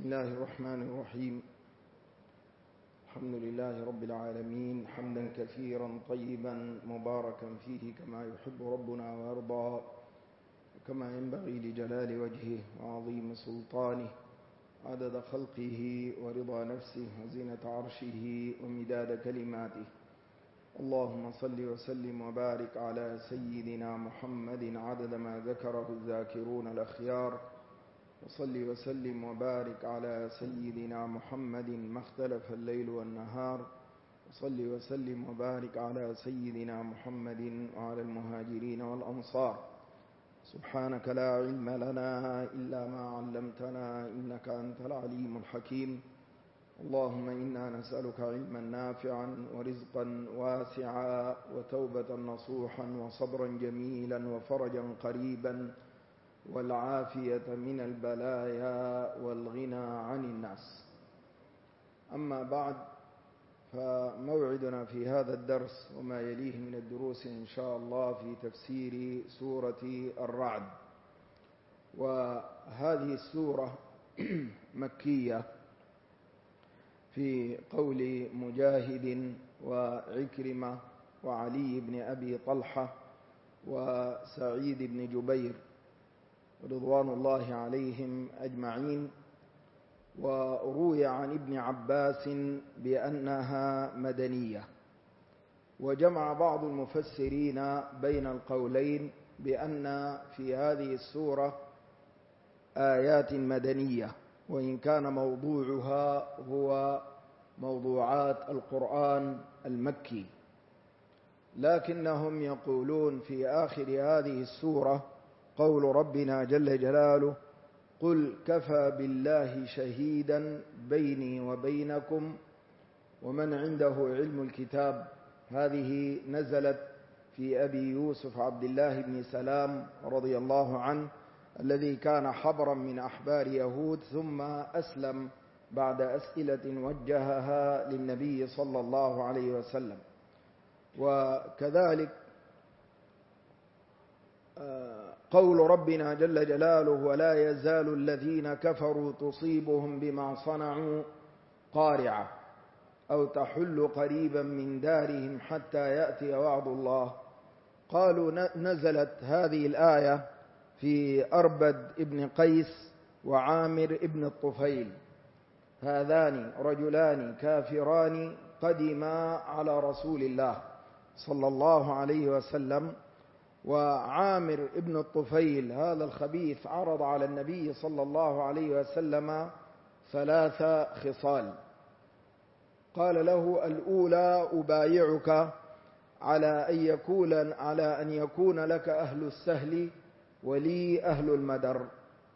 الله الرحمن الرحيم. الحمد لله رب العالمين، حمدا كثيرا طيبا مباركا فيه كما يحب ربنا ويرضى، كما ينبغي لجلال وجهه وعظيم سلطانه، عدد خلقه ورضا نفسه وزينة عرشه ومداد كلماته. اللهم صل وسلم وبارك على سيدنا محمد عدد ما ذكره الذاكرون الأخيار، وصل وسلم وبارك على سيدنا محمد ما اختلف الليل والنهار، وصل وسلم وبارك على سيدنا محمد وعلى المهاجرين والأنصار. سبحانك لا علم لنا إلا ما علمتنا إنك أنت العليم الحكيم. اللهم إنا نسألك علما نافعا ورزقا واسعا وتوبة نصوحا وصبرا جميلا وفرجا قريبا والعافية من البلايا والغنى عن الناس. أما بعد، فموعدنا في هذا الدرس وما يليه من الدروس إن شاء الله في تفسير سورة الرعد. وهذه السورة مكية في قول مجاهد وعكرمة وعلي بن أبي طلحة وسعيد بن جبير رضوان الله عليهم أجمعين. وروي عن ابن عباس بأنها مدنية، وجمع بعض المفسرين بين القولين بأن في هذه السورة آيات مدنية، وإن كان موضوعها هو موضوعات القرآن المكي، لكنهم يقولون في آخر هذه السورة قول ربنا جل جلاله: قل كفى بالله شهيدا بيني وبينكم ومن عنده علم الكتاب. هذه نزلت في أبي يوسف عبد الله بن سلام رضي الله عنه، الذي كان حبرا من أحبار يهود ثم أسلم بعد أسئلة وجهها للنبي صلى الله عليه وسلم. وكذلك قول ربنا جل جلاله: ولا يزال الذين كفروا تصيبهم بما صنعوا قارعة أو تحل قريبا من دارهم حتى يأتي وعد الله. قالوا نزلت هذه الآية في أربد ابن قيس وعامر ابن الطفيل، هذان رجلان كافران قدما على رسول الله صلى الله عليه وسلم. وعامر ابن الطفيل هذا الخبيث عرض على النبي صلى الله عليه وسلم 3 خصال. قال له: الأولى أبايعك على أن يكون لك أهل السهل ولي أهل المدر.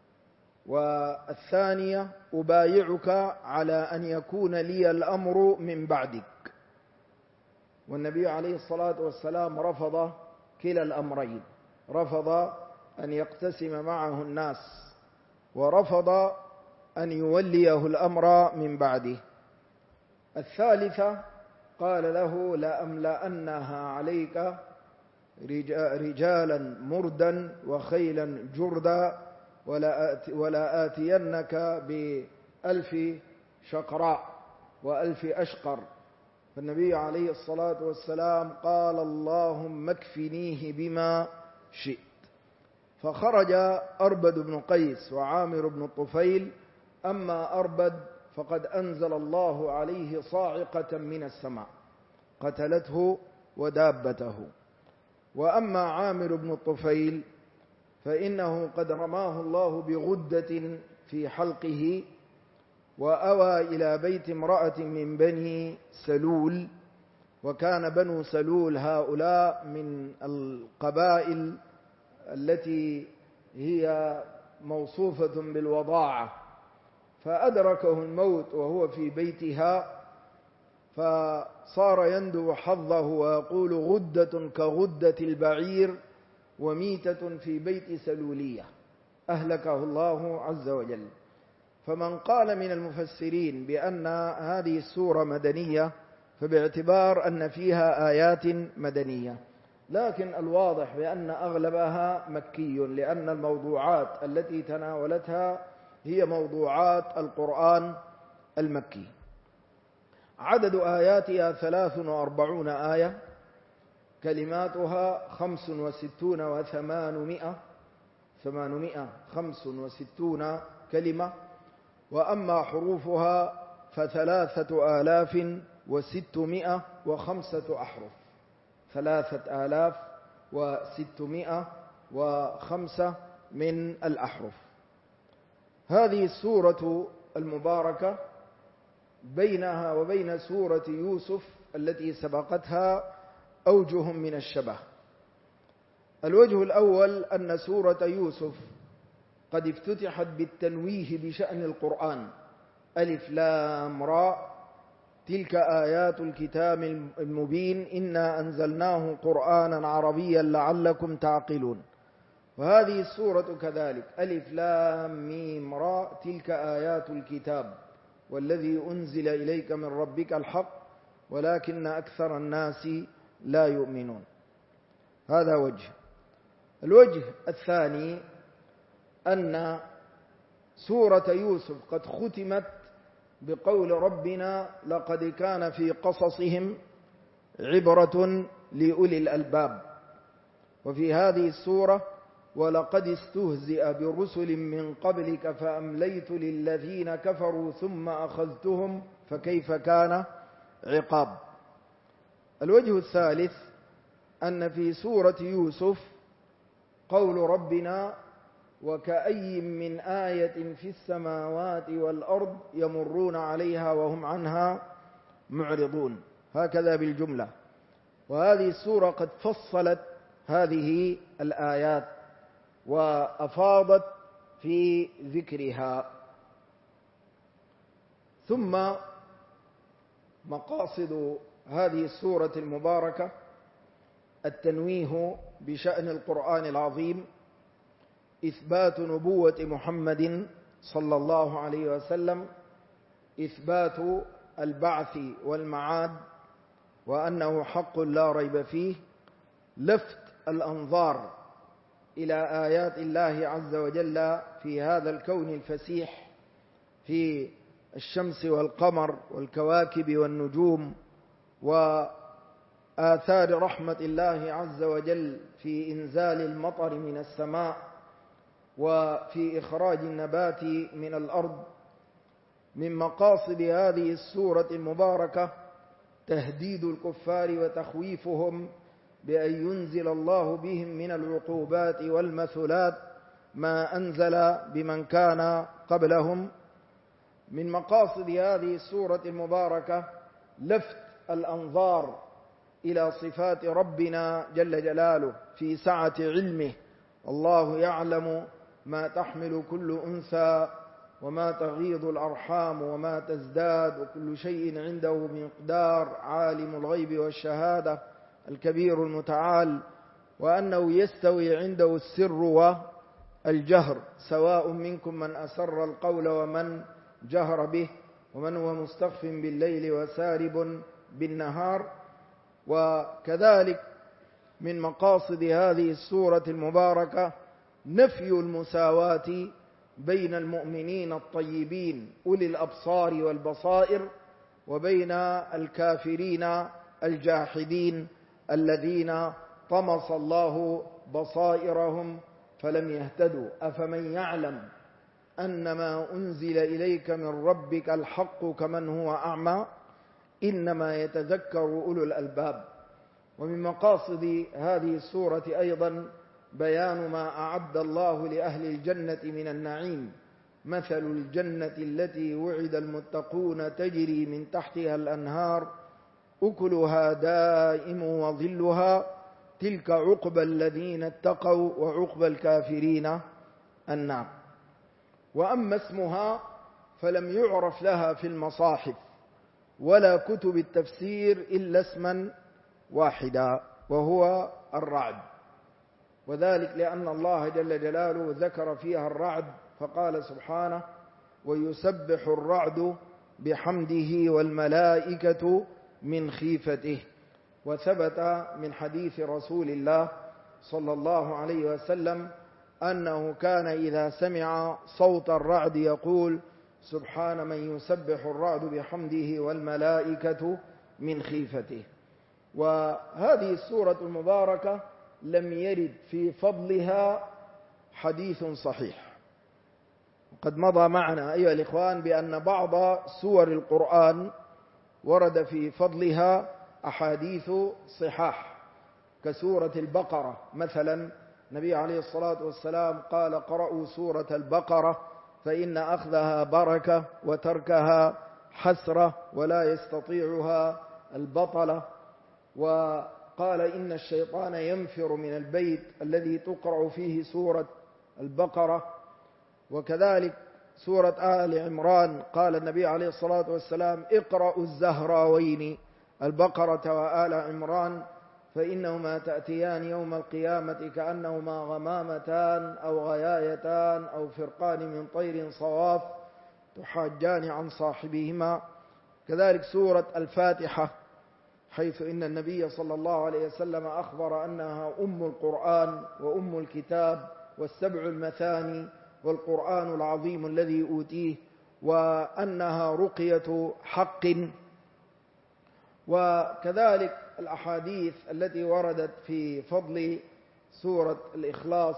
والثانية: أبايعك على أن يكون لي الأمر من بعدك. والنبي عليه الصلاة والسلام رفض كلا الأمرين، رفض أن يقتسم معه الناس، ورفض أن يوليه الأمر من بعده. الثالثة: قال له: لأملأنها عليك رجالا مردا وخيلا جردا ولا آتينك ب1000 شقراء و1000 أشقر. فالنبي عليه الصلاة والسلام قال: اللهم اكفنيه بما شئت. فخرج أربد بن قيس وعامر بن الطفيل. أما أربد فقد أنزل الله عليه صاعقة من السماء قتلته ودابته. وأما عامر بن الطفيل فإنه قد رماه الله بغدة في حلقه، وأوى إلى بيت امرأة من بني سلول. وكان بنو سلول هؤلاء من القبائل التي هي موصوفة بالوضاعة، فأدركه الموت وهو في بيتها، فصار يندب حظه ويقول: غدة كغدة البعير وميتة في بيت سلولية، أهلكه الله عز وجل. فمن قال من المفسرين بأن هذه السورة مدنية فباعتبار أن فيها آيات مدنية، لكن الواضح بأن أغلبها مكي، لأن الموضوعات التي تناولتها هي موضوعات القرآن المكي. عدد آياتها 43 آية، كلماتها 65 865 كلمة، وأما حروفها ف3605 أحرف، 3605 من الأحرف. هذه السورة المباركة بينها وبين سورة يوسف التي سبقتها أوجه من الشبه. الوجه الأول أن سورة يوسف قد افتتحت بالتنويه بشأن القرآن: ألف لام راء تلك آيات الكتاب المبين إنا أنزلناه قرآنا عربيا لعلكم تعقلون. وهذه السورة كذلك: ألف لام ميم راء تلك آيات الكتاب والذي أنزل إليك من ربك الحق ولكن أكثر الناس لا يؤمنون. هذا وجه. الوجه الثاني أن سورة يوسف قد ختمت بقول ربنا: لقد كان في قصصهم عبرة لأولي الألباب. وفي هذه السورة: ولقد استهزئ برسل من قبلك فأمليت للذين كفروا ثم أخذتهم فكيف كان عقاب. الوجه الثالث أن في سورة يوسف قول ربنا: وكأي من آية في السماوات والأرض يمرون عليها وهم عنها معرضون، هكذا بالجملة. وهذه السورة قد فصلت هذه الآيات وأفاضت في ذكرها. ثم مقاصد هذه السورة المباركة التنويه بشأن القرآن العظيم، إثبات نبوة محمد صلى الله عليه وسلم، إثبات البعث والمعاد وأنه حق لا ريب فيه، لفت الأنظار إلى آيات الله عز وجل في هذا الكون الفسيح، في الشمس والقمر والكواكب والنجوم، وآثار رحمة الله عز وجل في إنزال المطر من السماء وفي إخراج النبات من الأرض. من مقاصد هذه السورة المباركة تهديد الكفار وتخويفهم بأن ينزل الله بهم من العقوبات والمثلات ما أنزل بمن كان قبلهم. من مقاصد هذه السورة المباركة لفت الأنظار إلى صفات ربنا جل جلاله في سعة علمه. الله يعلم ما تحمل كل أنثى وما تغيض الأرحام وما تزداد وكل شيء عنده بمقدار، عالم الغيب والشهادة الكبير المتعال. وأنه يستوي عنده السر والجهر، سواء منكم من أسر القول ومن جهر به ومن هو مستخف بالليل وسارب بالنهار. وكذلك من مقاصد هذه السورة المباركة نفي المساواة بين المؤمنين الطيبين أولي الأبصار والبصائر وبين الكافرين الجاحدين الذين طمس الله بصائرهم فلم يهتدوا. أفمن يعلم أنما أنزل إليك من ربك الحق كمن هو أعمى إنما يتذكر أولو الألباب. ومن مقاصد هذه السورة أيضا بيان ما أعد الله لأهل الجنة من النعيم: مثل الجنة التي وعد المتقون تجري من تحتها الأنهار أكلها دائم وظلها تلك عقبى الذين اتقوا وعقبى الكافرين النار. وأما اسمها فلم يعرف لها في المصاحف ولا كتب التفسير إلا اسما واحدا وهو الرعد، وذلك لأن الله جل جلاله ذكر فيها الرعد فقال سبحانه: ويسبح الرعد بحمده والملائكة من خيفته. وثبت من حديث رسول الله صلى الله عليه وسلم أنه كان إذا سمع صوت الرعد يقول: سبحان من يسبح الرعد بحمده والملائكة من خيفته. وهذه السورة المباركة لم يرد في فضلها حديث صحيح. قد مضى معنا أيها الإخوان بأن بعض سور القرآن ورد في فضلها أحاديث صحاح، كسورة البقرة مثلا. النبي عليه الصلاة والسلام قال: قرأوا سورة البقرة فإن أخذها بركة وتركها حسرة ولا يستطيعها البطلة. وقال: إن الشيطان ينفر من البيت الذي تقرأ فيه سورة البقرة. وكذلك سورة آل عمران قال النبي عليه الصلاة والسلام: اقرأوا الزهراوين، البقرة وآل عمران، فإنهما تأتيان يوم القيامة كأنهما غمامتان أو غيايتان أو فرقان من طير صواف تحاجان عن صاحبهما. كذلك سورة الفاتحة، حيث إن النبي صلى الله عليه وسلم أخبر أنها أم القرآن وأم الكتاب والسبع المثاني والقرآن العظيم الذي أوتيه، وأنها رقية حق. وكذلك الأحاديث التي وردت في فضل سورة الإخلاص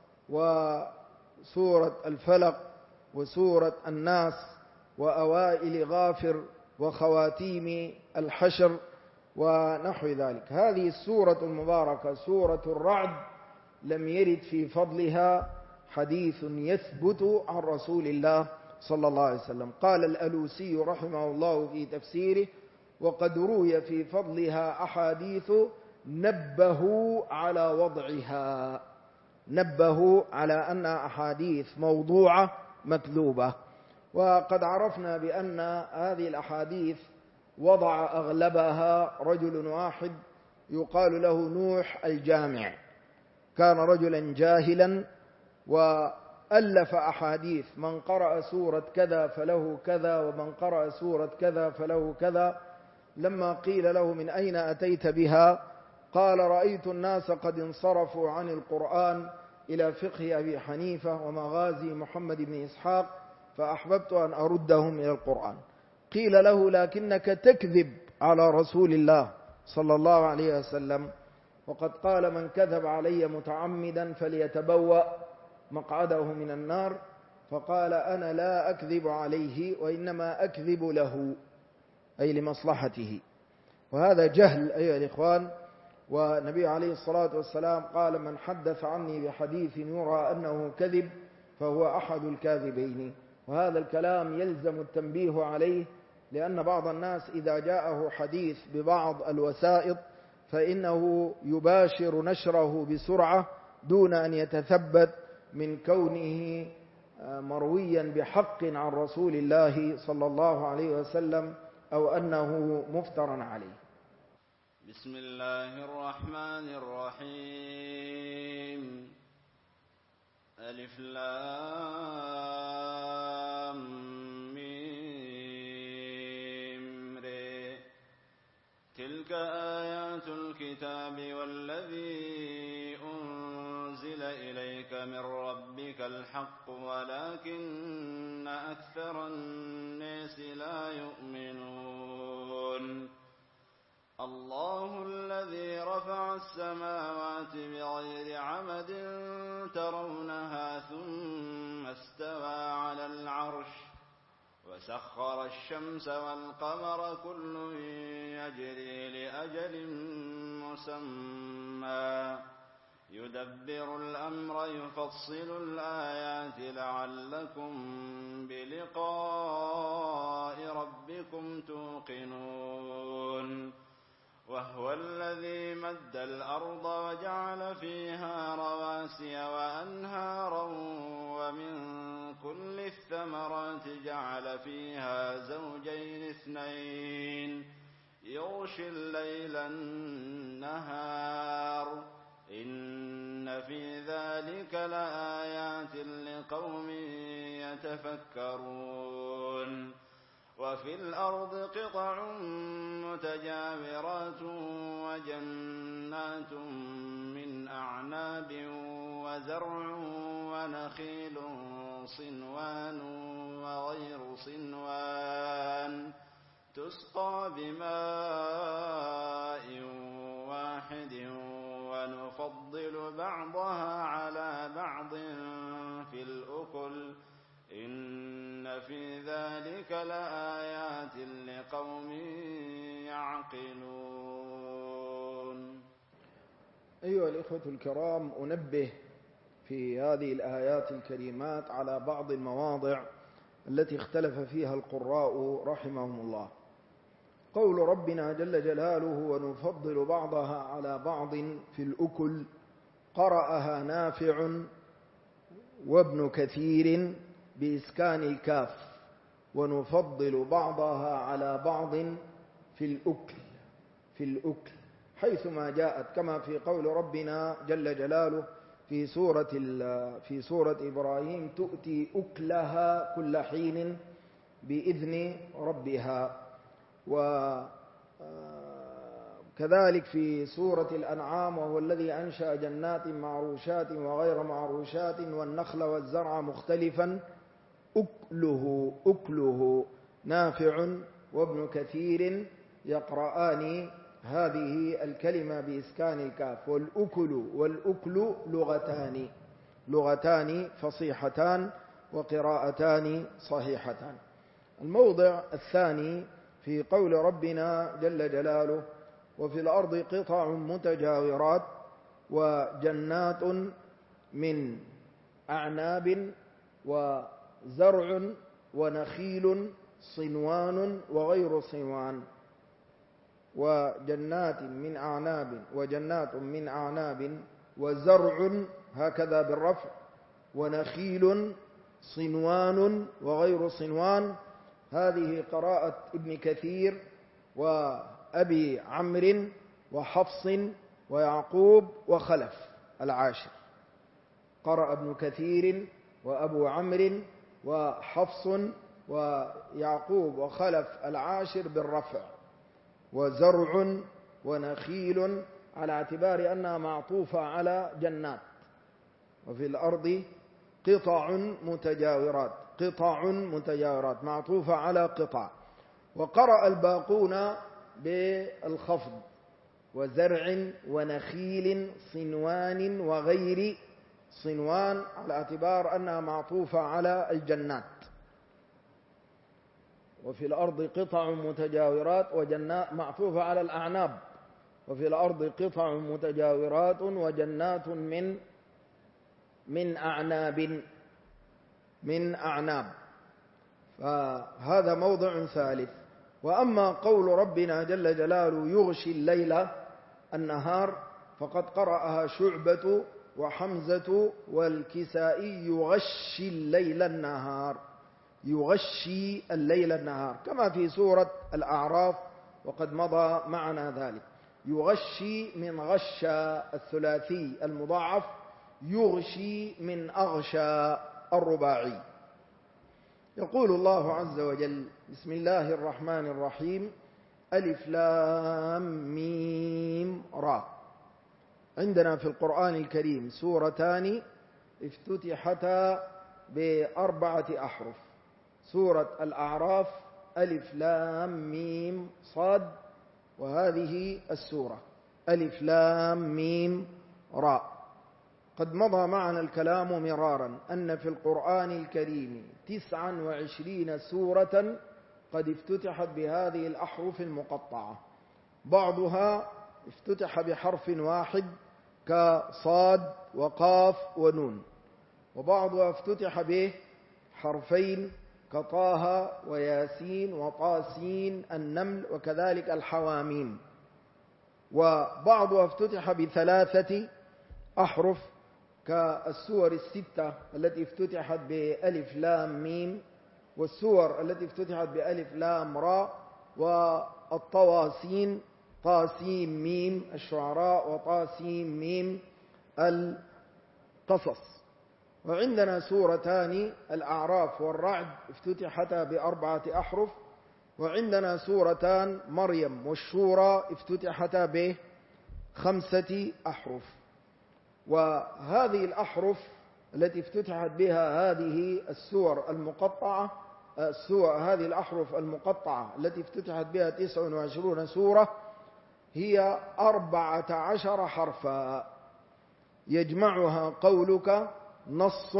وسورة الفلق وسورة الناس وأوائل غافر وخواتيم الحشر ونحو ذلك. هذه السورة المباركة سورة الرعد لم يرد في فضلها حديث يثبت عن رسول الله صلى الله عليه وسلم. قال الألوسي رحمه الله في تفسيره: وقد روي في فضلها أحاديث نبهوا على وضعها، نبهوا على أن أحاديث موضوعة مكذوبة. وقد عرفنا بأن هذه الأحاديث وضع أغلبها رجل واحد يقال له نوح الجامع. كان رجلا جاهلا وألف أحاديث: من قرأ سورة كذا فله كذا، ومن قرأ سورة كذا فله كذا. لما قيل له: من أين أتيت بها؟ قال: رأيت الناس قد انصرفوا عن القرآن إلى فقه أبي حنيفة ومغازي محمد بن إسحاق، فأحببت أن أردهم إلى القرآن. قيل له: لكنك تكذب على رسول الله صلى الله عليه وسلم، وقد قال: من كذب علي متعمدا فليتبوأ مقعده من النار. فقال: أنا لا أكذب عليه، وإنما أكذب له، أي لمصلحته. وهذا جهل أيها الإخوان. والنبي عليه الصلاة والسلام قال: من حدث عني بحديث يرى أنه كذب فهو أحد الكاذبين. وهذا الكلام يلزم التنبيه عليه، لأن بعض الناس إذا جاءه حديث ببعض الوسائط فإنه يباشر نشره بسرعة دون أن يتثبت من كونه مرويا بحق عن رسول الله صلى الله عليه وسلم أو أنه مفترى عليه. بسم الله الرحمن الرحيم. ألف لام ميم ر. تلك آيات الكتاب والذي أنزل إليك من ربك الحق ولكن أكثر الناس لا يؤمنون. الله الذي رفع السماوات بغير عمد ترونها ثم استوى على العرش وسخر الشمس والقمر كل يجري لأجل مسمى يدبر الأمر يفصل الآيات لعلكم بلقاء ربكم توقنون. وهو الذي مد الأرض وجعل فيها رواسي وأنهارا ومن كل الثمرات جعل فيها زوجين اثنين يغشي الليل النهار إن في ذلك لآيات لقوم يتفكرون. وفي الأرض قطع متجاورات وجنات من أعناب وزرع ونخيل صنوان وغير صنوان تسقى بماء واحد ونفضل بعضها على بعض في الأكل إن في ذلك لآيات لقوم يعقلون. أيها الإخوة الكرام، أنبه في هذه الآيات الكريمات على بعض المواضع التي اختلف فيها القراء رحمهم الله. قول ربنا جل جلاله ونفضل بعضها على بعض في الأكل، قرأها نافع وابن كثير بإسكان الكاف، ونفضل بعضها على بعض في الأكل حيثما جاءت، كما في قول ربنا جل جلاله في سورة إبراهيم تؤتي أكلها كل حين بإذن ربها. وكذلك في سورة الأنعام وهو الذي أنشأ جنات معروشات وغير معروشات والنخل والزرع مختلفا أكله نافع وابن كثير يقرآن هذه الكلمة بإسكان الكاف. والأكل لغتان فصيحتان وقراءتان صحيحتان. الموضع الثاني في قول ربنا جل جلاله وفي الأرض قطع متجاورات وجنات من أعناب وزرع ونخيل صنوان وغير صنوان وجنات من أعناب وزرع هكذا بالرفع ونخيل صنوان وغير صنوان. هذه قراءة ابن كثير وأبي عمرو وحفص ويعقوب وخلف العاشر. قرأ ابن كثير وأبو عمرو وحفص ويعقوب وخلف العاشر بالرفع، وزرع ونخيل على اعتبار أنها معطوفة على جنات. وفي الأرض قطع متجاورات معطوفة على قطع. وقرأ الباقون بالخفض وزرع ونخيل صنوان وغير صنوان على اعتبار أنها معطوفة على الجنات. وفي الأرض قطع متجاورات وجنات معطوفة على الأعناب. وفي الأرض قطع متجاورات وجنات من أعناب. فهذا موضع ثالث. وأما قول ربنا جل جلاله يغشي الليل النهار فقد قرأها شعبة وحمزة والكسائي يغشي الليل النهار كما في سورة الأعراف وقد مضى معنا ذلك. يغشي من غشى الثلاثي المضاعف، يغشي من أغشى الرباعي. يقول الله عز وجل بسم الله الرحمن الرحيم ألف لام ميم را. عندنا في القرآن الكريم سورتان افتتحتا ب4 أحرف. سورة الأعراف ألف لام ميم صاد، وهذه السورة ألف لام ميم را. قد مضى معنا الكلام مرارا أن في القرآن الكريم 29 سورة قد افتتحت بهذه الأحرف المقطعة. بعضها افتتح بحرف واحد كصاد وقاف ونون، وبعضها افتتح به حرفين كطه وياسين وطاسين النمل وكذلك الحواميم، وبعضها افتتح ب3 أحرف كالسور 6 التي افتتحت بألف لام ميم، والسور التي افتتحت بألف لام را، والطواسين طاسيم ميم الشعراء وطاسيم ميم القصص. وعندنا سورتان الأعراف والرعد افتتحتا ب4 أحرف، وعندنا سورتان مريم والشورى افتتحتا ب5 أحرف. وهذه الأحرف التي افتتحت بها هذه السور المقطعة، هذه الأحرف المقطعة التي افتتحت بها 29 سورة هي 14 حرفا يجمعها قولك نص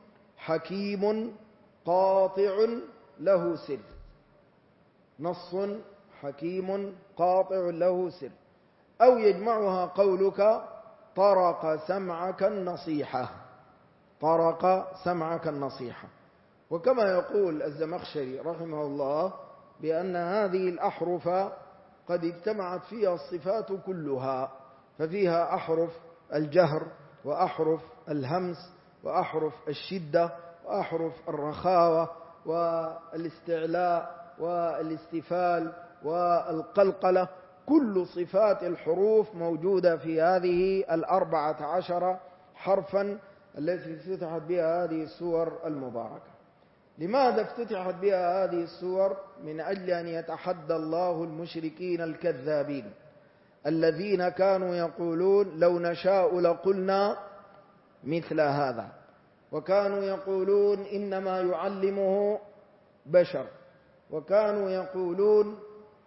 حكيم قاطع له سر. نص حكيم قاطع له سر. أو يجمعها قولك طرق سمعك النصيحة. طرق سمعك النصيحة. وكما يقول الزمخشري رحمه الله بأن هذه الأحرف قد اجتمعت فيها الصفات كلها، ففيها أحرف الجهر وأحرف الهمس وأحرف الشدة وأحرف الرخاوة والاستعلاء والاستفال والقلقلة. كل صفات الحروف موجودة في هذه 14 حرفا التي افتتحت بها هذه السور المباركة. لماذا افتتحت بها هذه السور؟ من أجل أن يتحدى الله المشركين الكذابين الذين كانوا يقولون لو نشاء لقلنا مثل هذا، وكانوا يقولون إنما يعلمه بشر، وكانوا يقولون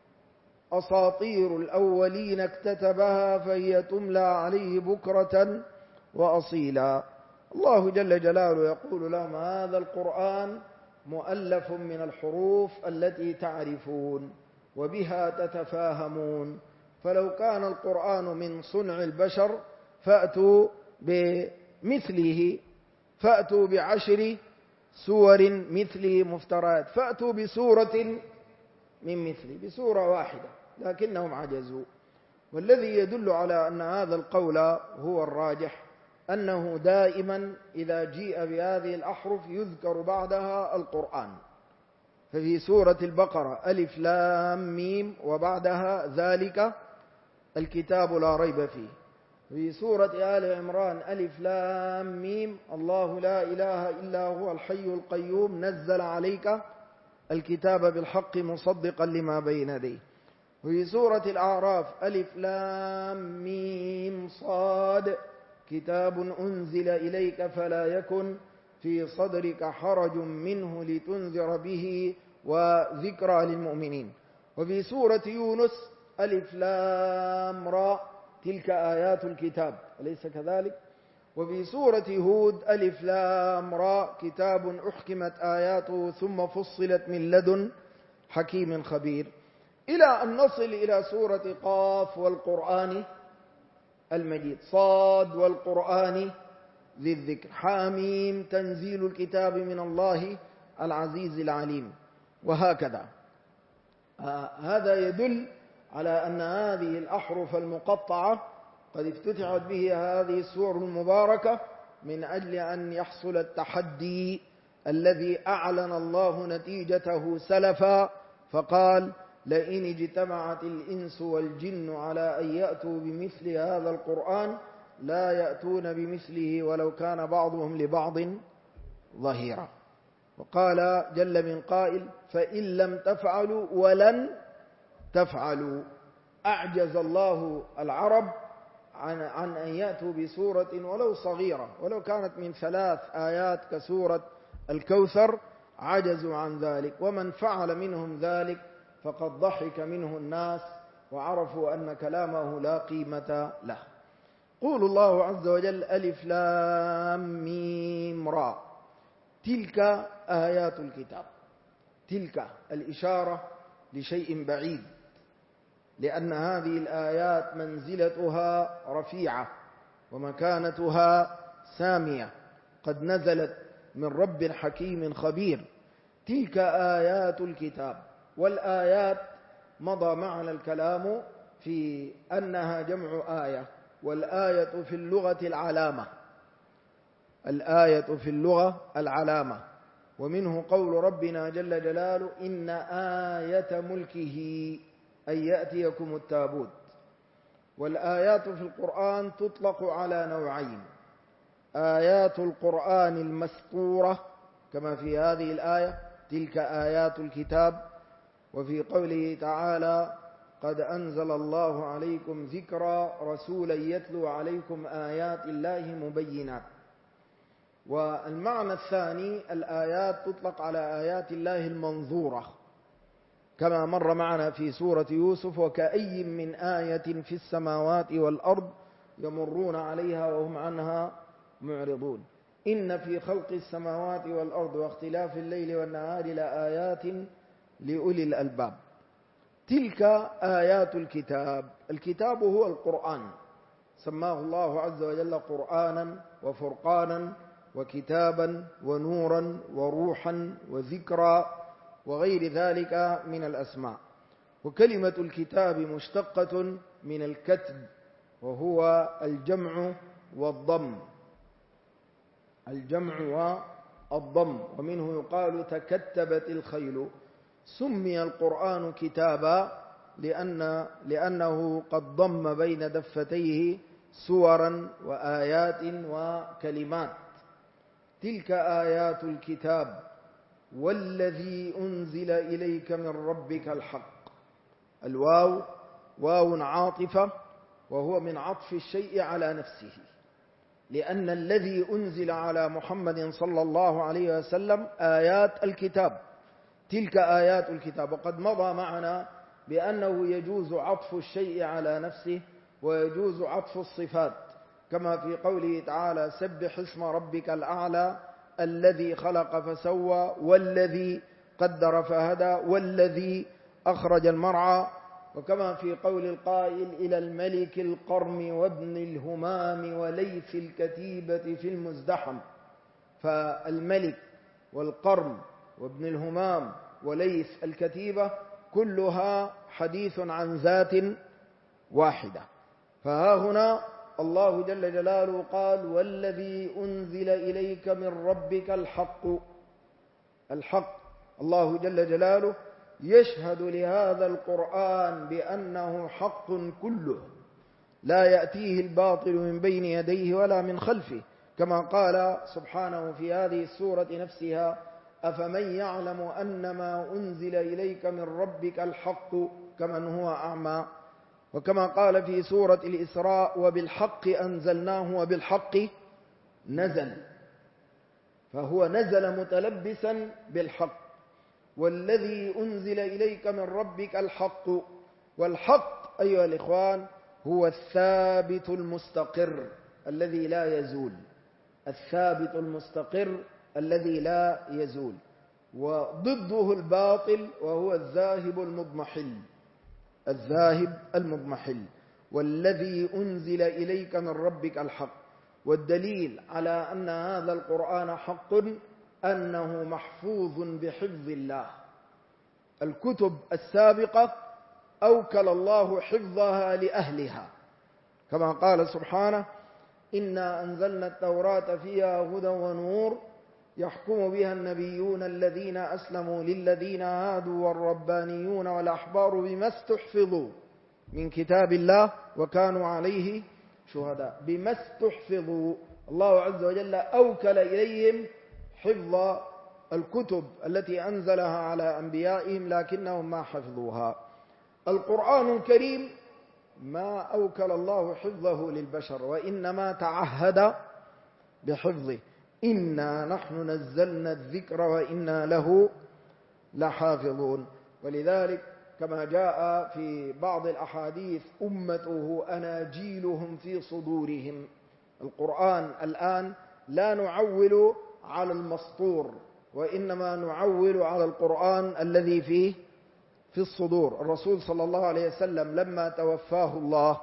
أساطير الأولين اكتتبها فهي تملى عليه بكرة وأصيلا. الله جل جلاله يقول لهم هذا القرآن مؤلف من الحروف التي تعرفون وبها تتفاهمون، فلو كان القرآن من صنع البشر فأتوا بمثله، فأتوا ب10 سور مثله مفترات، فأتوا بسورة من مثله، بسورة واحدة، لكنهم عجزوا. والذي يدل على أن هذا القول هو الراجح أنه دائما إذا جيء بهذه الأحرف يذكر بعدها القرآن. ففي سورة البقرة ألف لام ميم وبعدها ذلك الكتاب لا ريب فيه. في سورة آل عمران ألف لام ميم الله لا إله إلا هو الحي القيوم نزل عليك الكتاب بالحق مصدقا لما بين يديه. وفي سورة الأعراف ألف لام ميم صاد كتاب أنزل إليك فلا يكن في صدرك حرج منه لتنذر به وذكرى للمؤمنين. وفي سورة يونس ألف لام را تلك آيات الكتاب أليس كذلك؟ وفي سورة هود ألف لام را كتاب أحكمت آياته ثم فصلت من لدن حكيم خبير، إلى أن نصل إلى سورة قاف والقرآن المجيد، صاد والقرآن ذي الذكر، حاميم تنزيل الكتاب من الله العزيز العليم، وهكذا. هذا يدل على أن هذه الأحرف المقطعة قد افتتحت به هذه السور المباركة من أجل أن يحصل التحدي الذي أعلن الله نتيجته سلفا، فقال لئن اجتمعت الإنس والجن على أن يأتوا بمثل هذا القرآن لا يأتون بمثله ولو كان بعضهم لبعض ظهيرا. وقال جل من قائل فإن لم تفعلوا ولن تفعلوا. أعجز الله العرب عن أن يأتوا بسورة ولو صغيرة، ولو كانت من 3 آيات كسورة الكوثر، عجزوا عن ذلك. ومن فعل منهم ذلك فقد ضحك منه الناس وعرفوا أن كلامه لا قيمة له. قول الله عز وجل ألف لام ميم را تلك آيات الكتاب. تلك الإشارة لشيء بعيد، لأن هذه الآيات منزلتها رفيعة ومكانتها سامية، قد نزلت من رب حكيم خبير. تلك آيات الكتاب. والآيات مضى معنا الكلام في أنها جمع آية، والآية في اللغة العلامة. الآية في اللغة العلامة. ومنه قول ربنا جل جلاله إن آية ملكه أن يأتيكم التابوت. والآيات في القرآن تطلق على نوعين: آيات القرآن المسطورة كما في هذه الآية تلك آيات الكتاب، وفي قوله تعالى قد أنزل الله عليكم ذكرا رسولا يتلو عليكم آيات الله مبينات. والمعنى الثاني الآيات تطلق على آيات الله المنظورة، كما مر معنا في سورة يوسف: وكأي من آية في السماوات والأرض يمرون عليها وهم عنها معرضون إن في خلق السماوات والأرض واختلاف الليل والنهار لآيات لأولي الألباب. تلك آيات الكتاب. الكتاب هو القرآن، سماه الله عز وجل قرآنا وفرقانا وكتابا ونورا وروحا وذكرا وغير ذلك من الأسماء. وكلمة الكتاب مشتقة من الكتب، وهو الجمع والضم، الجمع والضم، ومنه يقال تكتبت الخيل. سمي القرآن كتابا لأنه قد ضم بين دفتيه سورا وآيات وكلمات. تلك آيات الكتاب والذي أنزل إليك من ربك الحق. الواو واو عاطفة، وهو من عطف الشيء على نفسه، لأن الذي أنزل على محمد صلى الله عليه وسلم آيات الكتاب. تلك آيات الكتاب. وقد مضى معنا بأنه يجوز عطف الشيء على نفسه ويجوز عطف الصفات، كما في قوله تعالى: سبح اسم ربك الأعلى الذي خلق فسوى والذي قدر فهدى والذي أخرج المرعى. وكما في قول القائل: إلى الملك القرم وابن الهمام وليث الكتيبة في المزدحم. فالملك والقرم وابن الهمام وليث الكتيبة كلها حديث عن ذات واحدة. فها هنا الله جل جلاله قال: والذي أنزل إليك من ربك الحق. الحق. الله جل جلاله يشهد لهذا القرآن بأنه حق كله، لا يأتيه الباطل من بين يديه ولا من خلفه، كما قال سبحانه في هذه السورة نفسها: أفمن يعلم أنما أنزل إليك من ربك الحق كمن هو أعمى. وكما قال في سورة الإسراء: وبالحق أنزلناه وبالحق نزل. فهو نزل متلبسا بالحق. والذي أنزل إليك من ربك الحق. والحق أيها الإخوان هو الثابت المستقر الذي لا يزول. الثابت المستقر الذي لا يزول. وضده الباطل وهو الذاهب المضمحل. الذاهب المضمحل. والذي أنزل إليك من ربك الحق. والدليل على أن هذا القرآن حق أنه محفوظ بحفظ الله. الكتب السابقة أوكل الله حفظها لأهلها، كما قال سبحانه: إنا أنزلنا التوراة فيها هدى ونور يحكم بها النبيون الذين أسلموا للذين هادوا والربانيون والأحبار بما استحفظوا من كتاب الله وكانوا عليه شهداء. بما استحفظوا. الله عز وجل أوكل إليهم حفظ الكتب التي أنزلها على أنبيائهم، لكنهم ما حفظوها. القرآن الكريم ما أوكل الله حفظه للبشر، وإنما تعهد بحفظه. إنا نحن نزلنا الذكر وإنا له لحافظون. ولذلك كما جاء في بعض الأحاديث: أمته أناجيلهم في صدورهم. القرآن الآن لا نعول على المسطور، وإنما نعول على القرآن الذي في الصدور. الرسول صلى الله عليه وسلم لما توفاه الله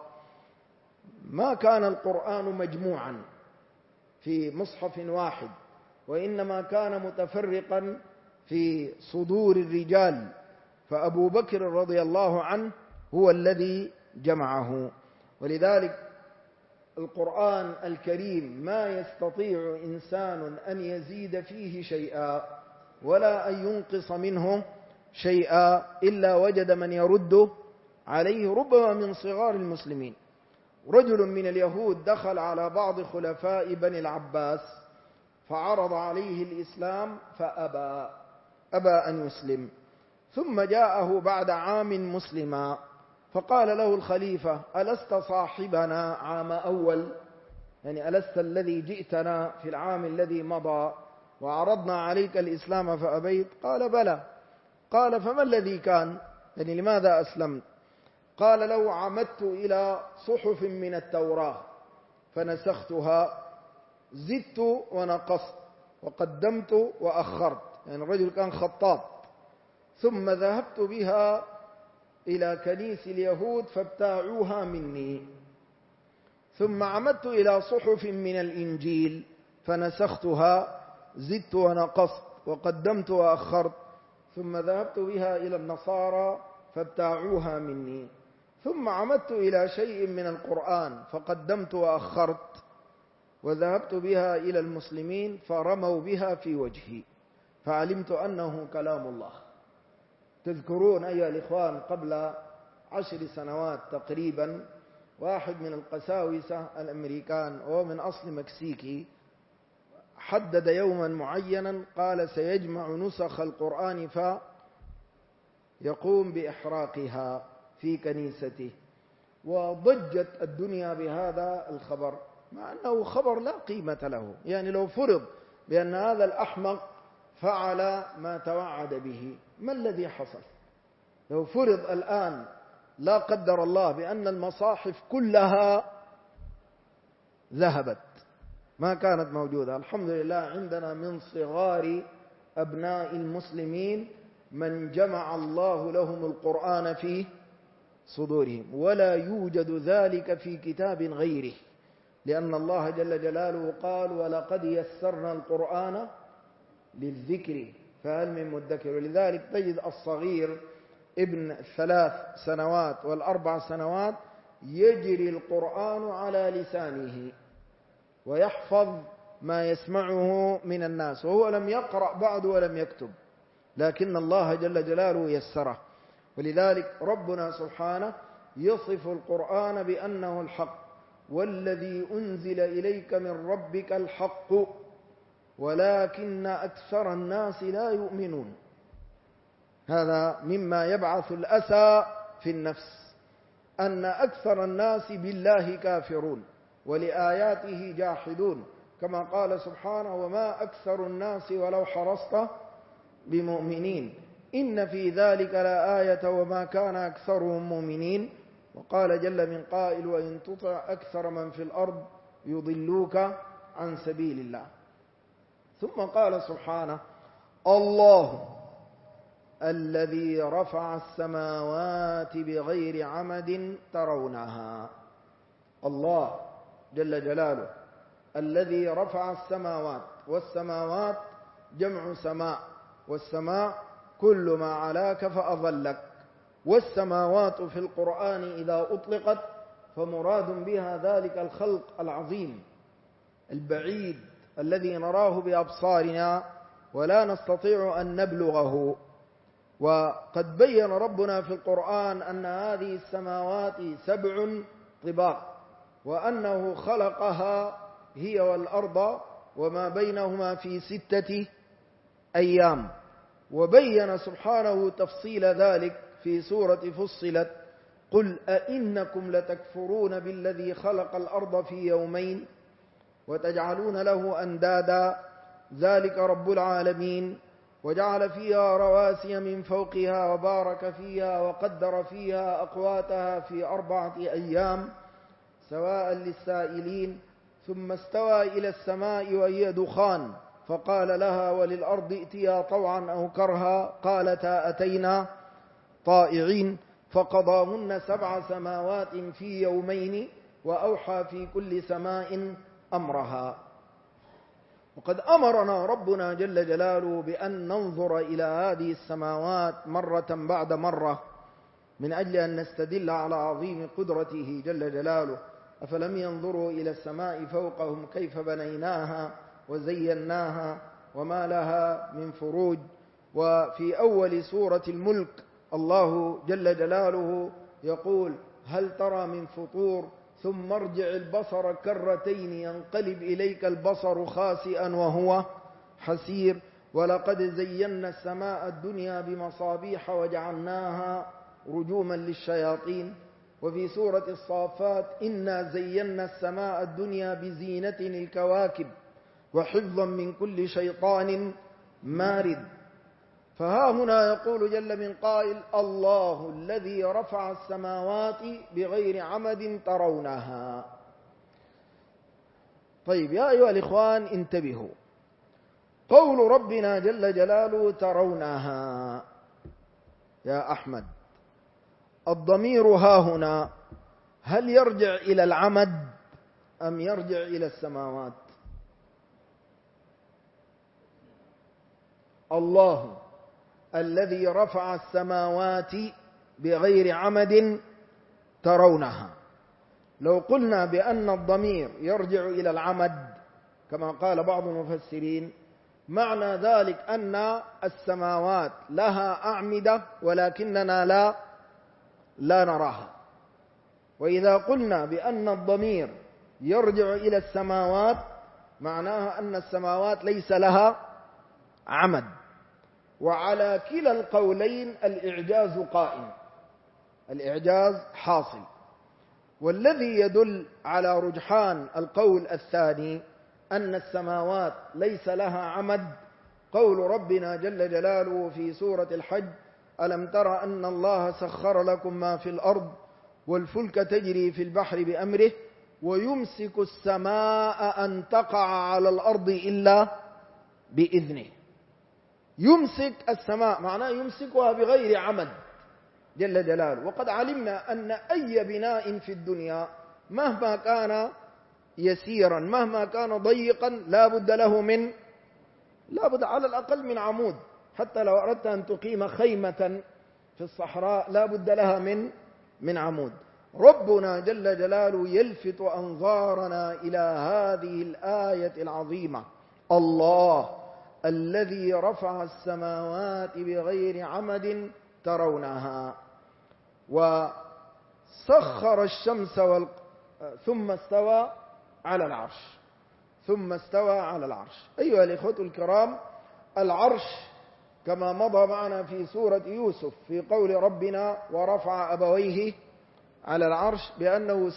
ما كان القرآن مجموعا في مصحف واحد، وإنما كان متفرقا في صدور الرجال، فأبو بكر رضي الله عنه هو الذي جمعه. ولذلك القرآن الكريم ما يستطيع إنسان أن يزيد فيه شيئا ولا أن ينقص منه شيئا إلا وجد من يرد عليه، ربما من صغار المسلمين. رجل من اليهود دخل على بعض خلفاء بني العباس فعرض عليه الإسلام أبى أن يسلم، ثم جاءه بعد عام مسلما فقال له الخليفة: ألست صاحبنا عام أول؟ يعني ألست الذي جئتنا في العام الذي مضى وعرضنا عليك الإسلام فأبيت؟ قال بلى. قال فما الذي كان؟ يعني لماذا أسلمت؟ قال لو عمدت إلى صحف من التوراة فنسختها زدت ونقصت وقدمت وأخرت، يعني الرجل كان خطاط، ثم ذهبت بها إلى كنيس اليهود فابتاعوها مني، ثم عمدت إلى صحف من الإنجيل فنسختها زدت ونقصت وقدمت وأخرت، ثم ذهبت بها إلى النصارى فابتاعوها مني، ثم عمدت إلى شيء من القرآن فقدمت وأخرت، وذهبت بها إلى المسلمين فرموا بها في وجهي فعلمت أنه كلام الله. تذكرون أيها الإخوان قبل 10 سنوات تقريبا واحد من القساوسة الأمريكان وهو من أصل مكسيكي حدد يوما معينا قال سيجمع نسخ القرآن فيقوم بإحراقها في كنيسته، وضجت الدنيا بهذا الخبر مع أنه خبر لا قيمة له. يعني لو فرض بأن هذا الأحمق فعل ما توعد به، ما الذي حصل؟ لو فرض الآن لا قدر الله بأن المصاحف كلها ذهبت ما كانت موجودة، الحمد لله عندنا من صغار أبناء المسلمين من جمع الله لهم القرآن في صدورهم، ولا يوجد ذلك في كتاب غيره، لأن الله جل جلاله قال ولقد يسرنا القرآن للذكر فهل من مدكر. ولذلك تجد الصغير ابن 3 سنوات وال4 سنوات يجري القرآن على لسانه ويحفظ ما يسمعه من الناس، وهو لم يقرأ بعد ولم يكتب، لكن الله جل جلاله يسره. ولذلك ربنا سبحانه يصف القرآن بأنه الحق، والذي أنزل إليك من ربك الحق ولكن أكثر الناس لا يؤمنون. هذا مما يبعث الأسى في النفس، أن أكثر الناس بالله كافرون ولآياته جاحدون، كما قال سبحانه وما أكثر الناس ولو حرصت بمؤمنين إن في ذلك لآية وما كان أكثرهم مؤمنين. وقال جل من قائل وإن تطع أكثر من في الأرض يضلوك عن سبيل الله. ثم قال سبحانه الله الذي رفع السماوات بغير عمد ترونها. الله جل جلاله الذي رفع السماوات، والسماوات جمع سماء، والسماء كل ما علاك فأظلك، والسماوات في القرآن إذا أطلقت فمراد بها ذلك الخلق العظيم البعيد الذي نراه بأبصارنا ولا نستطيع أن نبلغه. وقد بين ربنا في القرآن أن هذه السماوات 7 طباق، وأنه خلقها هي والأرض وما بينهما في 6 أيام، وبين سبحانه تفصيل ذلك في سورة فصلت قل أئنكم لتكفرون بالذي خلق الأرض في يومين وتجعلون له أندادا ذلك رب العالمين وجعل فيها رواسي من فوقها وبارك فيها وقدر فيها أقواتها في 4 أيام سواء للسائلين ثم استوى إلى السماء وهي دخان فقال لها وللأرض ائتيا طوعا أو كرها قالتا أتينا طائعين فقضاهن 7 سماوات في يومين وأوحى في كل سماء أمرها. وقد أمرنا ربنا جل جلاله بأن ننظر إلى هذه السماوات مرة بعد مرة من أجل أن نستدل على عظيم قدرته جل جلاله. أفلم ينظروا إلى السماء فوقهم كيف بنيناها وزيناها وما لها من فروج. وفي أول سورة الملك الله جل جلاله يقول هل ترى من فطور ثم ارجع البصر كرتين ينقلب إليك البصر خاسئا وهو حسير ولقد زينا السماء الدنيا بمصابيح وجعلناها رجوما للشياطين وفي سورة الصافات إنا زينا السماء الدنيا بزينة الكواكب وحفظا من كل شيطان مارد. فها هنا يقول جل من قائل الله الذي رفع السماوات بغير عمد ترونها. طيب يا أيها الإخوان انتبهوا، قول ربنا جل جلاله ترونها يا أحمد، الضمير ها هنا هل يرجع إلى العمد أم يرجع إلى السماوات؟ الله الذي رفع السماوات بغير عمد ترونها، لو قلنا بأن الضمير يرجع إلى العمد كما قال بعض المفسرين، معنى ذلك أن السماوات لها أعمدة ولكننا لا نراها. وإذا قلنا بأن الضمير يرجع إلى السماوات معناها أن السماوات ليس لها عمد. وعلى كلا القولين الإعجاز قائم، الإعجاز حاصل. والذي يدل على رجحان القول الثاني أن السماوات ليس لها عمد قول ربنا جل جلاله في سورة الحج ألم تر أن الله سخر لكم ما في الأرض والفلك تجري في البحر بأمره ويمسك السماء أن تقع على الأرض إلا بإذنه. يمسك السماء معناه يمسكها بغير عمد جل جلاله. وقد علمنا أن أي بناء في الدنيا مهما كان يسيرا مهما كان ضيقا لا بد على الأقل من عمود. حتى لو أردت أن تقيم خيمة في الصحراء لا بد لها من عمود. ربنا جل جلاله يلفت أنظارنا إلى هذه الآية العظيمة، الله الذي رفع السماوات بغير عمد ترونها وسخر الشمس ثم استوى على العرش. أيها الإخوة الكرام، العرش كما مضى معنا في سورة يوسف في قول ربنا ورفع أبويه على العرش بأنه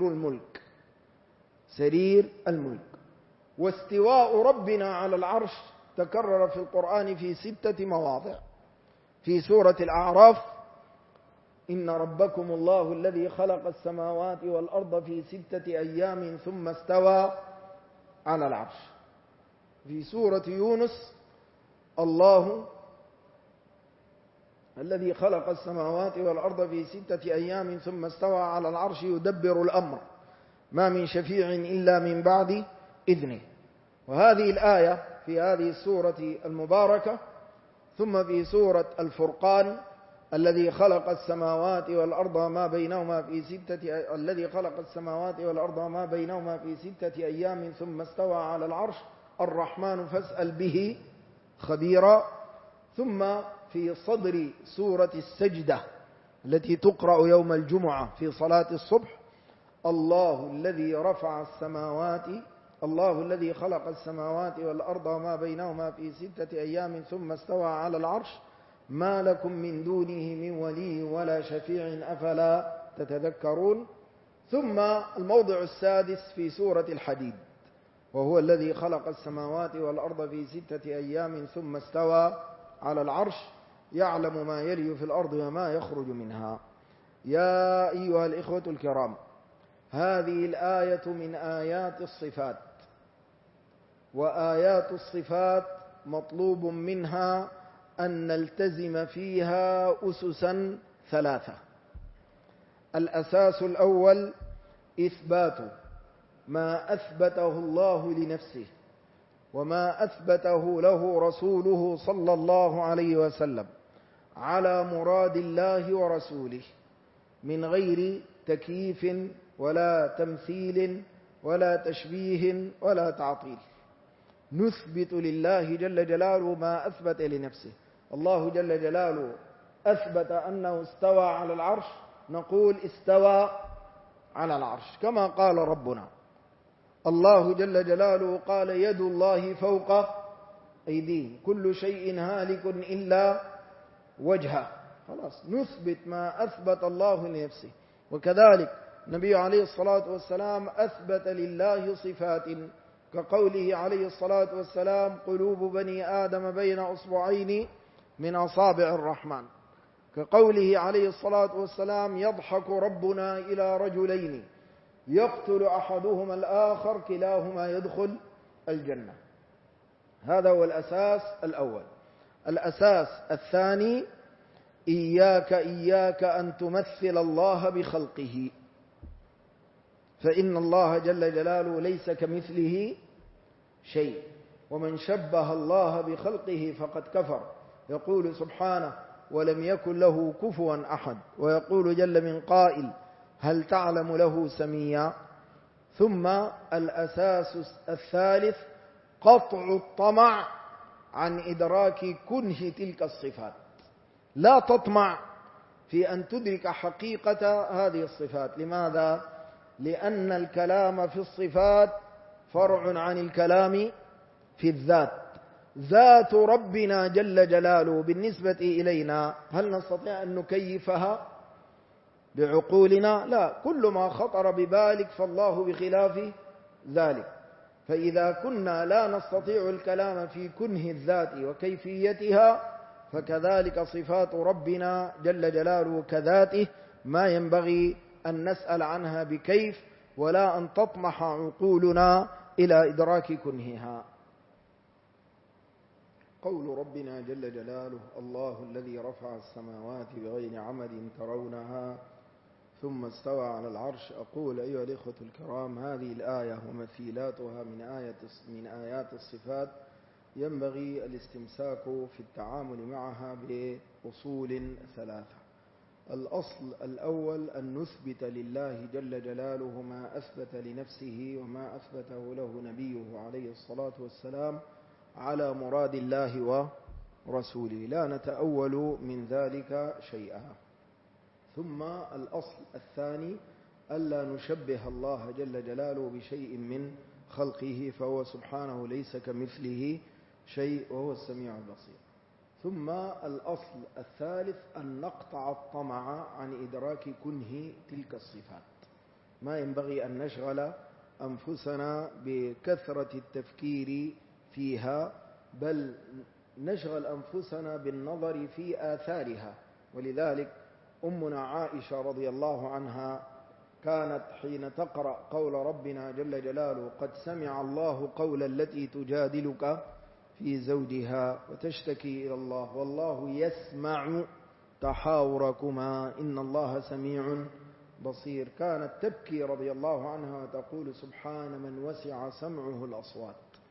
سرير الملك. واستواء ربنا على العرش تكرر في القرآن في 6 مواضع. في سورة الأعراف إن ربكم الله الذي خلق السماوات والأرض في 6 أيام ثم استوى على العرش. في سورة يونس الله الذي خلق السماوات والأرض في 6 أيام ثم استوى على العرش يدبر الأمر ما من شفيع إلا من بعد إذنه. وهذه الآية في هذه السورة المباركة. ثم في سورة الفرقان الذي خلق السماوات والأرض ما بينهما في 6 أيام ثم استوى على العرش الرحمن فاسأل به خبيرا. ثم في صدر سورة السجدة التي تقرأ يوم الجمعة في صلاة الصبح الله الذي خلق السماوات والأرض وما بينهما في 6 أيام ثم استوى على العرش ما لكم من دونه من ولي ولا شفيع أفلا تتذكرون. ثم الموضع السادس في سورة الحديد وهو الذي خلق السماوات والأرض في 6 أيام ثم استوى على العرش يعلم ما يلج في الأرض وما يخرج منها. يا أيها الإخوة الكرام، هذه الآية من آيات الصفات، وآيات الصفات مطلوب منها أن نلتزم فيها أسسا 3. الأساس الأول إثبات ما أثبته الله لنفسه وما أثبته له رسوله صلى الله عليه وسلم على مراد الله ورسوله من غير تكييف ولا تمثيل ولا تشبيه ولا تعطيل. نثبت لله جل جلاله ما أثبت لنفسه. الله جل جلاله أثبت أنه استوى على العرش، نقول استوى على العرش كما قال ربنا. الله جل جلاله قال يد الله فوق أيديهم كل شيء هالك إلا وجهه. خلاص نثبت ما أثبت الله لنفسه. وكذلك النبي عليه الصلاة والسلام أثبت لله صفات كقوله عليه الصلاة والسلام: قلوب بني آدم بين أصبعين من أصابع الرحمن، كقوله عليه الصلاة والسلام: يضحك ربنا إلى رجلين يقتل أحدهما الآخر كلاهما يدخل الجنة. هذا هو الأساس الأول. الأساس الثاني: إياك أن تمثل الله بخلقه، فإن الله جل جلاله ليس كمثله شيء، ومن شبه الله بخلقه فقد كفر. يقول سبحانه: ولم يكن له كفوا أحد. ويقول جل من قائل: هل تعلم له سميا. ثم الأساس الثالث: قطع الطمع عن إدراك كنه تلك الصفات. لا تطمع في أن تدرك حقيقة هذه الصفات. لماذا؟ لأن الكلام في الصفات فرع عن الكلام في الذات. ذات ربنا جل جلاله بالنسبة إلينا هل نستطيع أن نكيفها بعقولنا؟ لا، كل ما خطر ببالك فالله بخلاف ذلك. فإذا كنا لا نستطيع الكلام في كنه الذات وكيفيتها، فكذلك صفات ربنا جل جلاله كذاته ما ينبغي أن نسأل عنها بكيف، ولا أن تطمح عقولنا إلى إدراك كنهها. قول ربنا جل جلاله: الله الذي رفع السماوات بغير عمد ترونها ثم استوى على العرش. أقول أيها الإخوة الكرام: هذه الآية ومثيلاتها من آيات الصفات ينبغي الاستمساك في التعامل معها بأصول ثلاثة. الأصل الأول: أن نثبت لله جل جلاله ما أثبت لنفسه وما أثبته له نبيه عليه الصلاة والسلام على مراد الله ورسوله، لا نتأول من ذلك شيئا. ثم الأصل الثاني: ألا نشبه الله جل جلاله بشيء من خلقه، فهو سبحانه ليس كمثله شيء وهو السميع البصير. ثم الأصل الثالث: أن نقطع الطمع عن إدراك كنه تلك الصفات. ما ينبغي أن نشغل أنفسنا بكثرة التفكير فيها، بل نشغل أنفسنا بالنظر في آثارها. ولذلك أمنا عائشة رضي الله عنها كانت حين تقرأ قول ربنا جل جلاله: قد سمع الله قول التي تجادلك في زوجها وتشتكي إلى الله والله يسمع تحاوركما إن الله سميع بصير، كانت تبكي رضي الله عنها وتقول: سبحان من وسع سمعه الأصوات.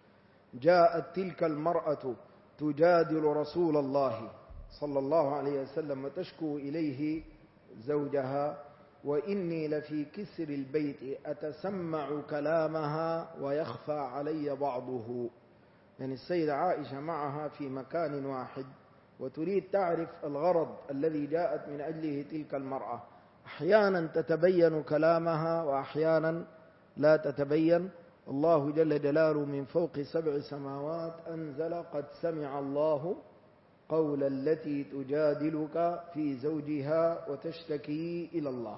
جاءت تلك المرأة تجادل رسول الله صلى الله عليه وسلم وتشكو إليه زوجها: وإني لفي كسر البيت أتسمع كلامها ويخفى علي بعضه. يعني السيدة عائشة معها في مكان واحد وتريد تعرف الغرض الذي جاءت من أجله تلك المرأة. أحيانا تتبين كلامها وأحيانا لا تتبين. الله جل جلاله من فوق 7 سماوات أنزل: قد سمع الله قول التي تجادلك في زوجها وتشتكي إلى الله.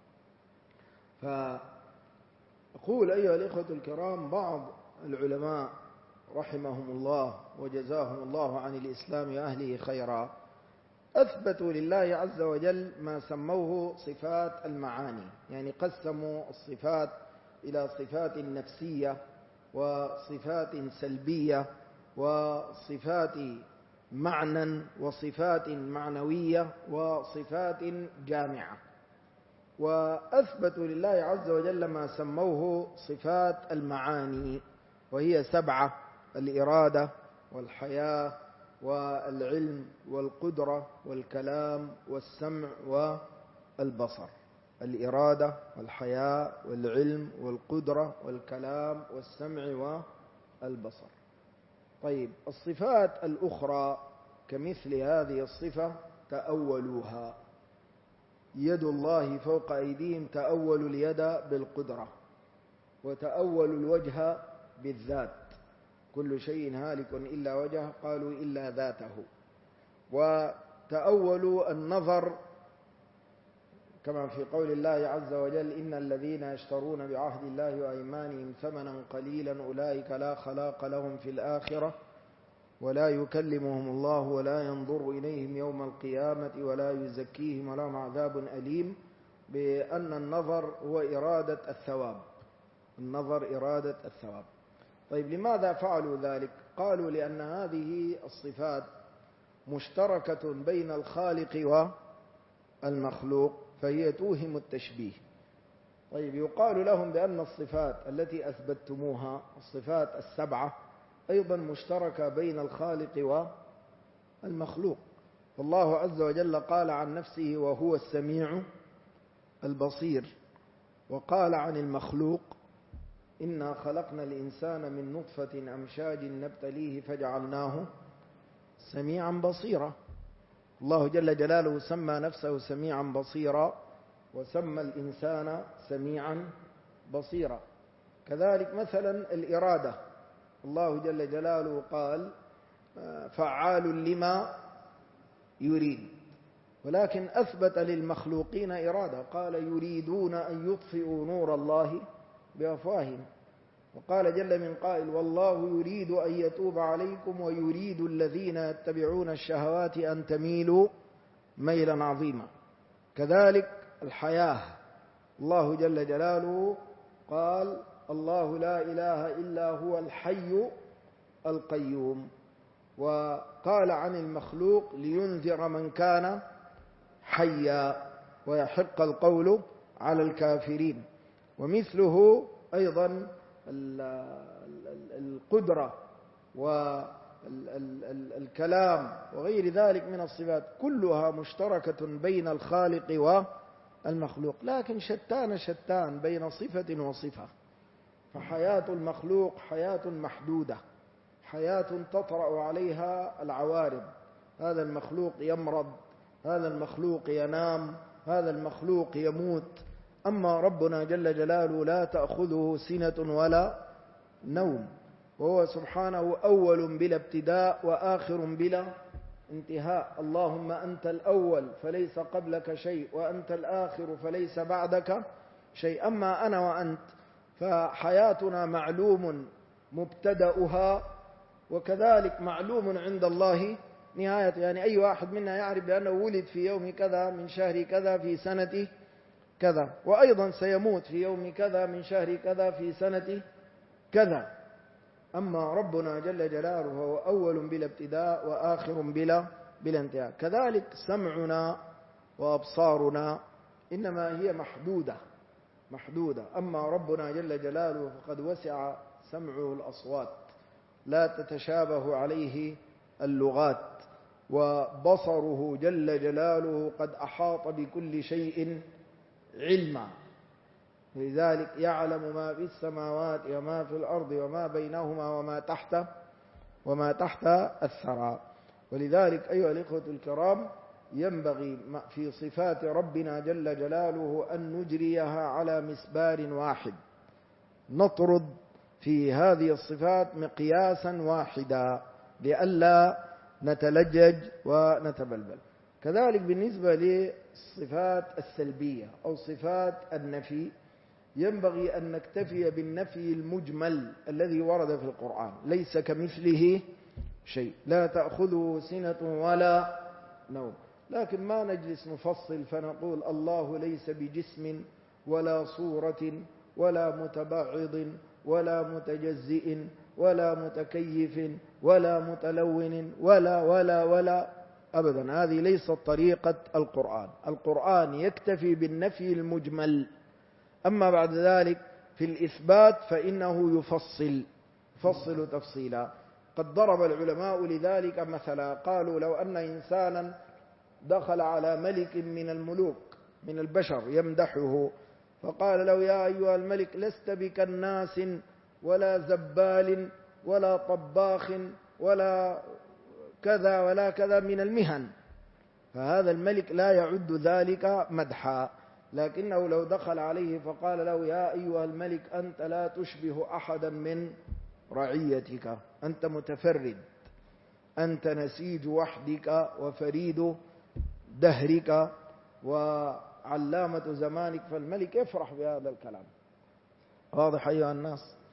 فأقول أيها الإخوة الكرام: بعض العلماء رحمهم الله وجزاهم الله عن الإسلام وأهله خيرا أثبتوا لله عز وجل ما سموه صفات المعاني، يعني قسموا الصفات إلى صفات نفسية وصفات سلبية وصفات معنى وصفات معنوية وصفات جامعة، وأثبتوا لله عز وجل ما سموه صفات المعاني، وهي 7: الإرادة والحياة والعلم والقدرة والكلام والسمع والبصر. الإرادة والحياة والعلم والقدرة والكلام والسمع والبصر. طيب، الصفات الأخرى كمثل هذه الصفة تأولوها. يد الله فوق أيديهم، تأولوا اليد بالقدرة، وتأولوا الوجه بالذات. كل شيء هالك إلا وجهه، قالوا إلا ذاته. وتأولوا النظر كما في قول الله عز وجل: إن الذين يشترون بعهد الله وأيمانهم ثمنا قليلا أولئك لا خلاق لهم في الآخرة ولا يكلمهم الله ولا ينظر إليهم يوم القيامة ولا يزكيهم ولهم عذاب أليم، بأن النظر هو إرادة الثواب. النظر إرادة الثواب. طيب لماذا فعلوا ذلك؟ قالوا لأن هذه الصفات مشتركة بين الخالق والمخلوق فهي توهم التشبيه. طيب يقال لهم بأن الصفات التي أثبتتموها الصفات السبعة أيضا مشتركة بين الخالق والمخلوق. فالله عز وجل قال عن نفسه: وهو السميع البصير. وقال عن المخلوق: إنا خلقنا الإنسان من نطفة أمشاج نبتليه فجعلناه سميعا بصيرا. الله جل جلاله سمى نفسه سميعا بصيرا وسمى الإنسان سميعا بصيرا. كذلك مثلا الإرادة، الله جل جلاله قال: فعال لما يريد، ولكن أثبت للمخلوقين إرادة، قال: يريدون أن يطفئوا نور الله بأفواههم. وقال جل من قائل: والله يريد أن يتوب عليكم ويريد الذين يتبعون الشهوات أن تميلوا ميلا عظيما. كذلك الحياة، الله جل جلاله قال: الله لا إله إلا هو الحي القيوم. وقال عن المخلوق: لينذر من كان حيا ويحق القول على الكافرين. ومثله أيضا القدرة والكلام وغير ذلك من الصفات كلها مشتركة بين الخالق والمخلوق، لكن شتان بين صفة وصفة. فحياة المخلوق حياة محدودة، حياة تطرأ عليها العوارض. هذا المخلوق يمرض، هذا المخلوق ينام، هذا المخلوق يموت. أما ربنا جل جلاله لا تأخذه سنة ولا نوم، وهو سبحانه أول بلا ابتداء وآخر بلا انتهاء. اللهم أنت الأول فليس قبلك شيء، وأنت الآخر فليس بعدك شيء. أما أنا وأنت فحياتنا معلوم مبتدأها، وكذلك معلوم عند الله نهايته. يعني أي واحد منا يعرف بأنه ولد في يوم كذا من شهر كذا في سنة كذا، وأيضا سيموت في يوم كذا من شهر كذا في سنة كذا. أما ربنا جل جلاله هو أول بلا ابتداء وآخر بلا انتهاء. كذلك سمعنا وأبصارنا إنما هي محدودة. أما ربنا جل جلاله فقد وسع سمعه الأصوات، لا تتشابه عليه اللغات. وبصره جل جلاله قد أحاط بكل شيء علما، لذلك يعلم ما في السماوات وما في الأرض وما بينهما وما تحت الثرى. ولذلك أيها الإخوة الكرام ينبغي في صفات ربنا جل جلاله أن نجريها على مسبار واحد، نطرد في هذه الصفات مقياسا واحدا لئلا نتلجج ونتبلبل. كذلك بالنسبة للصفات السلبية أو صفات النفي ينبغي أن نكتفي بالنفي المجمل الذي ورد في القرآن: ليس كمثله شيء، لا تأخذه سنة ولا نوم. لكن ما نجلس نفصل فنقول الله ليس بجسم ولا صورة ولا متبعض ولا متجزئ ولا متكيف ولا متلون ولا أبدا. هذه ليست طريقة القرآن. القرآن يكتفي بالنفي المجمل، أما بعد ذلك في الإثبات فإنه يفصل تفصيلا. قد ضرب العلماء لذلك مثلا، قالوا: لو أن إنسانا دخل على ملك من الملوك من البشر يمدحه، فقال له: يا أيها الملك لست بكناس ولا زبال ولا طباخ ولا كذا ولا كذا من المهن، فهذا الملك لا يعد ذلك مدحا. لكنه لو دخل عليه فقال له: يا أيها الملك أنت لا تشبه أحدا من رعيتك، أنت متفرد، أنت نسيج وحدك وفريد دهرك، علامة زمانك، فالملك يفرح بهذا الكلام. واضح أيها الناس؟